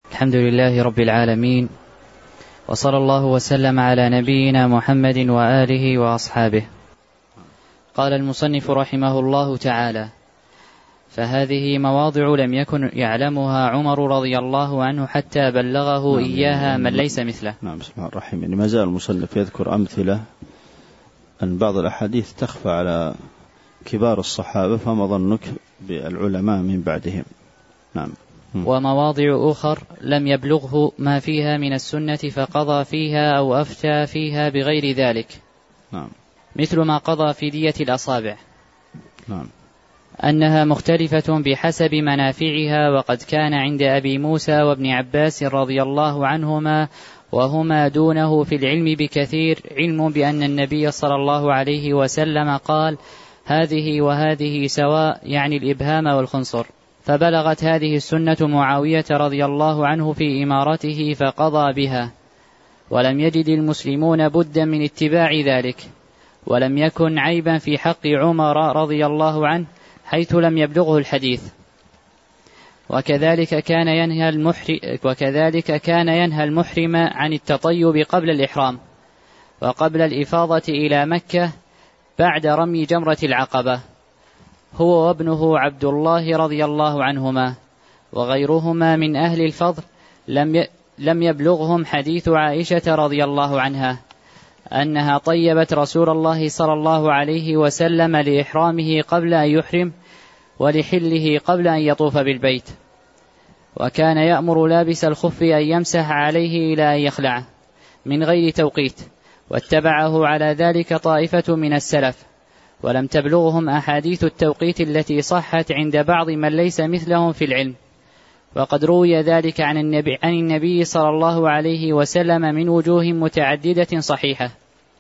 الحمد لله رب العالمين، وصلى الله وسلم على نبينا محمد وآله وأصحابه. قال المصنف رحمه الله تعالى: فهذه مواضع لم يكن يعلمها عمر رضي الله عنه حتى بلغه إياها من ليس مثله. نعم. بسم الله الرحمن الرحيم. ما زال المصنف يذكر أمثلة أن بعض الأحاديث تخفى على كبار الصحابة، فما ظنك بالعلماء من بعدهم؟ نعم. ومواضع أخر لم يبلغه ما فيها من السنة فقضى فيها أو أفتى فيها بغير ذلك. نعم. مثل ما قضى في دية الأصابع. نعم. أنها مختلفة بحسب منافعها، وقد كان عند أبي موسى وابن عباس رضي الله عنهما وهما دونه في العلم بكثير علم بأن النبي صلى الله عليه وسلم قال: هذه وهذه سواء، يعني الإبهام والخنصر. فبلغت هذه السنة معاوية رضي الله عنه في إمارته فقضى بها، ولم يجد المسلمون بدا من اتباع ذلك، ولم يكن عيبا في حق عمر رضي الله عنه حيث لم يبلغه الحديث. وكذلك كان ينهى المحرم عن التطيب قبل الإحرام وقبل الإفاضة إلى مكة بعد رمي جمرة العقبة، هو وابنه عبد الله رضي الله عنهما وغيرهما من أهل الفضل لم يبلغهم حديث عائشة رضي الله عنها أنها طيبت رسول الله صلى الله عليه وسلم لإحرامه قبل أن يحرم ولحله قبل أن يطوف بالبيت، وكان يأمر لابس الخف أن يمسح عليه إلى أن يخلعه من غير توقيت، واتبعه على ذلك طائفة من السلف، ولم تبلغهم أحاديث التوقيت التي صحت عند بعض من ليس مثلهم في العلم، وقد روي ذلك عن النبي صلى الله عليه وسلم من وجوه متعددة صحيحة.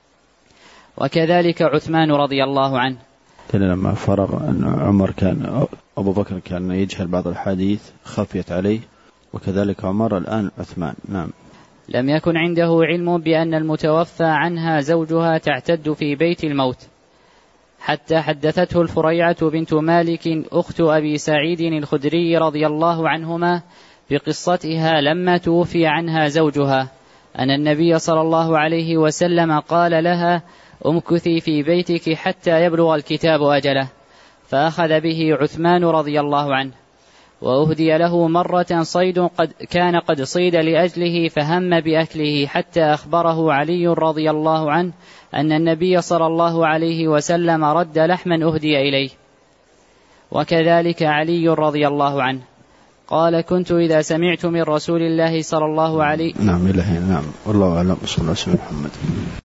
وكذلك عثمان رضي الله عنه كان لما فرغ أن عمر كان أبو بكر كان يجهل بعض الحديث خفيت عليه، وكذلك عمر الآن عثمان. نعم. لم يكن عنده علم بأن المتوفى عنها زوجها تعتد في بيت الموت، حتى حدثته الفريعة بنت مالك أخت أبي سعيد الخدري رضي الله عنهما بقصتها لما توفي عنها زوجها أن النبي صلى الله عليه وسلم قال لها: امكثي في بيتك حتى يبلغ الكتاب أجله، فأخذ به عثمان رضي الله عنه، وأهدي له مرة صيد كان قد صيد لأجله فهم بأكله، حتى أخبره علي رضي الله عنه أن النبي صلى الله عليه وسلم رد لحما أهدي إليه. وكذلك علي رضي الله عنه قال: كنت إذا سمعت من رسول الله صلى الله عليه نعم. والله أعلم. صلى الله عليه وسلم محمد.